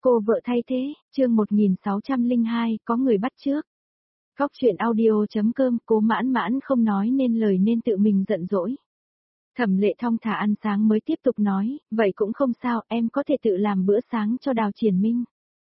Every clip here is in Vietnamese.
Cô vợ thay thế, chương 1602, có người bắt trước. Góc chuyện audio.com. Cố Mãn Mãn không nói nên lời nên tự mình giận dỗi. Thẩm Lệ thong thả ăn sáng mới tiếp tục nói, vậy cũng không sao, em có thể tự làm bữa sáng cho Đào Triển Minh.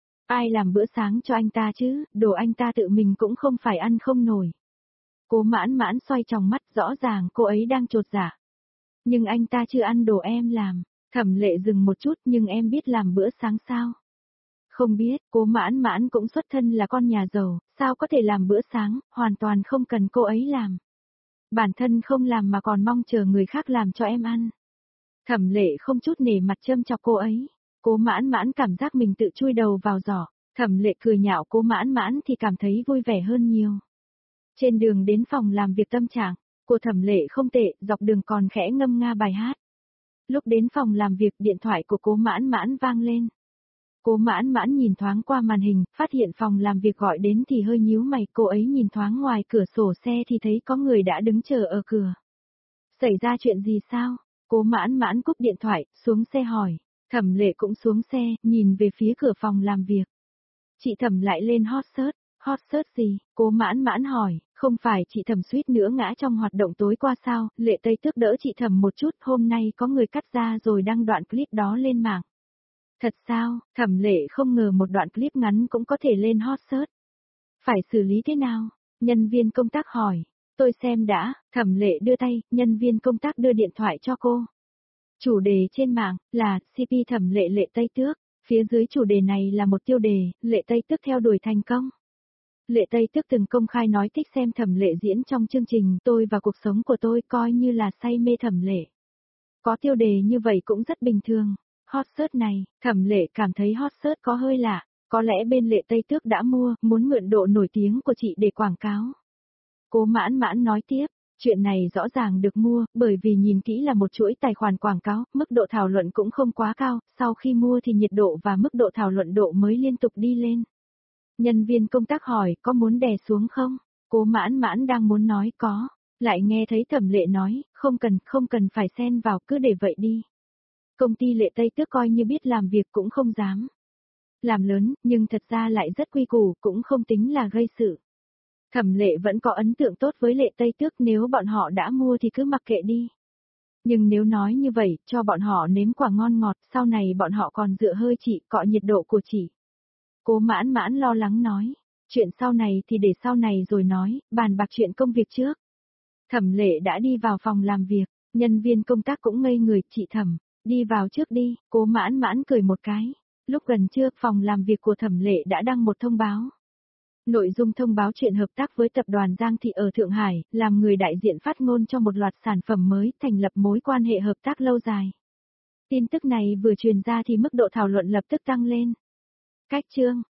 Ai làm bữa sáng cho anh ta chứ, đồ anh ta tự mình cũng không phải ăn không nổi. Cố Mãn Mãn xoay tròng mắt, rõ ràng cô ấy đang chột dạ. Nhưng anh ta chưa ăn đồ em làm. Thẩm Lệ dừng một chút, nhưng em biết làm bữa sáng sao? Không biết, Cố Mãn Mãn cũng xuất thân là con nhà giàu, sao có thể làm bữa sáng, hoàn toàn không cần cô ấy làm. Bản thân không làm mà còn mong chờ người khác làm cho em ăn. Thẩm Lệ không chút nể mặt châm chọc cô ấy. Cố Mãn Mãn cảm giác mình tự chui đầu vào giỏ. Thẩm Lệ cười nhạo Cố Mãn Mãn thì cảm thấy vui vẻ hơn nhiều. Trên đường đến phòng làm việc tâm trạng của Thẩm Lệ không tệ, dọc đường còn khẽ ngâm nga bài hát. Lúc đến phòng làm việc, điện thoại của Cố Mãn Mãn vang lên. Cố Mãn Mãn nhìn thoáng qua màn hình, phát hiện phòng làm việc gọi đến thì hơi nhíu mày, cô ấy nhìn thoáng ngoài cửa sổ xe thì thấy có người đã đứng chờ ở cửa. Xảy ra chuyện gì sao? Cố Mãn Mãn cúp điện thoại, xuống xe hỏi. Thẩm Lệ cũng xuống xe, nhìn về phía cửa phòng làm việc. Chị Thẩm lại lên hot search. Hot search gì? Cố Mãn Mãn hỏi, không phải chị Thẩm suýt nữa ngã trong hoạt động tối qua sao? Lệ Tây Tước đỡ chị Thẩm một chút, hôm nay có người cắt ra rồi đăng đoạn clip đó lên mạng. Thật sao? Thẩm Lệ không ngờ một đoạn clip ngắn cũng có thể lên hot search. Phải xử lý thế nào? Nhân viên công tác hỏi. Tôi xem đã. Thẩm Lệ đưa tay, nhân viên công tác đưa điện thoại cho cô. Chủ đề trên mạng là CP Thẩm Lệ Lệ Tây Tước. Phía dưới chủ đề này là một tiêu đề, Lệ Tây Tước theo đuổi thành công. Lệ Tây Tước từng công khai nói thích xem Thẩm Lệ diễn trong chương trình Tôi và cuộc sống của tôi, coi như là say mê Thẩm Lệ. Có tiêu đề như vậy cũng rất bình thường. Hot search này, Thẩm Lệ cảm thấy hot search có hơi lạ, có lẽ bên Lệ Tây Tước đã mua, muốn mượn độ nổi tiếng của chị để quảng cáo. Cố Mãn Mãn nói tiếp, chuyện này rõ ràng được mua, bởi vì nhìn kỹ là một chuỗi tài khoản quảng cáo, mức độ thảo luận cũng không quá cao, sau khi mua thì nhiệt độ và mức độ thảo luận độ mới liên tục đi lên. Nhân viên công tác hỏi, có muốn đè xuống không? Cố Mãn Mãn đang muốn nói có, lại nghe thấy Thẩm Lệ nói, không cần phải xen vào, cứ để vậy đi. Công ty Lệ Tây Tước coi như biết làm việc cũng không dám làm lớn, nhưng thật ra lại rất quy củ, cũng không tính là gây sự. Thẩm Lệ vẫn có ấn tượng tốt với Lệ Tây Tước, nếu bọn họ đã mua thì cứ mặc kệ đi. Nhưng nếu nói như vậy, cho bọn họ nếm quả ngon ngọt, sau này bọn họ còn dựa hơi chị, cọ nhiệt độ của chị. Cố Mãn Mãn lo lắng nói, chuyện sau này thì để sau này rồi nói, bàn bạc chuyện công việc trước. Thẩm Lệ đã đi vào phòng làm việc, nhân viên công tác cũng ngây người, chị Thẩm. Đi vào trước đi, Cố Mãn Mãn cười một cái. Lúc gần trưa, phòng làm việc của Thẩm Lệ đã đăng một thông báo. Nội dung thông báo chuyện hợp tác với tập đoàn Giang Thị ở Thượng Hải, làm người đại diện phát ngôn cho một loạt sản phẩm mới, thành lập mối quan hệ hợp tác lâu dài. Tin tức này vừa truyền ra thì mức độ thảo luận lập tức tăng lên. Cách chương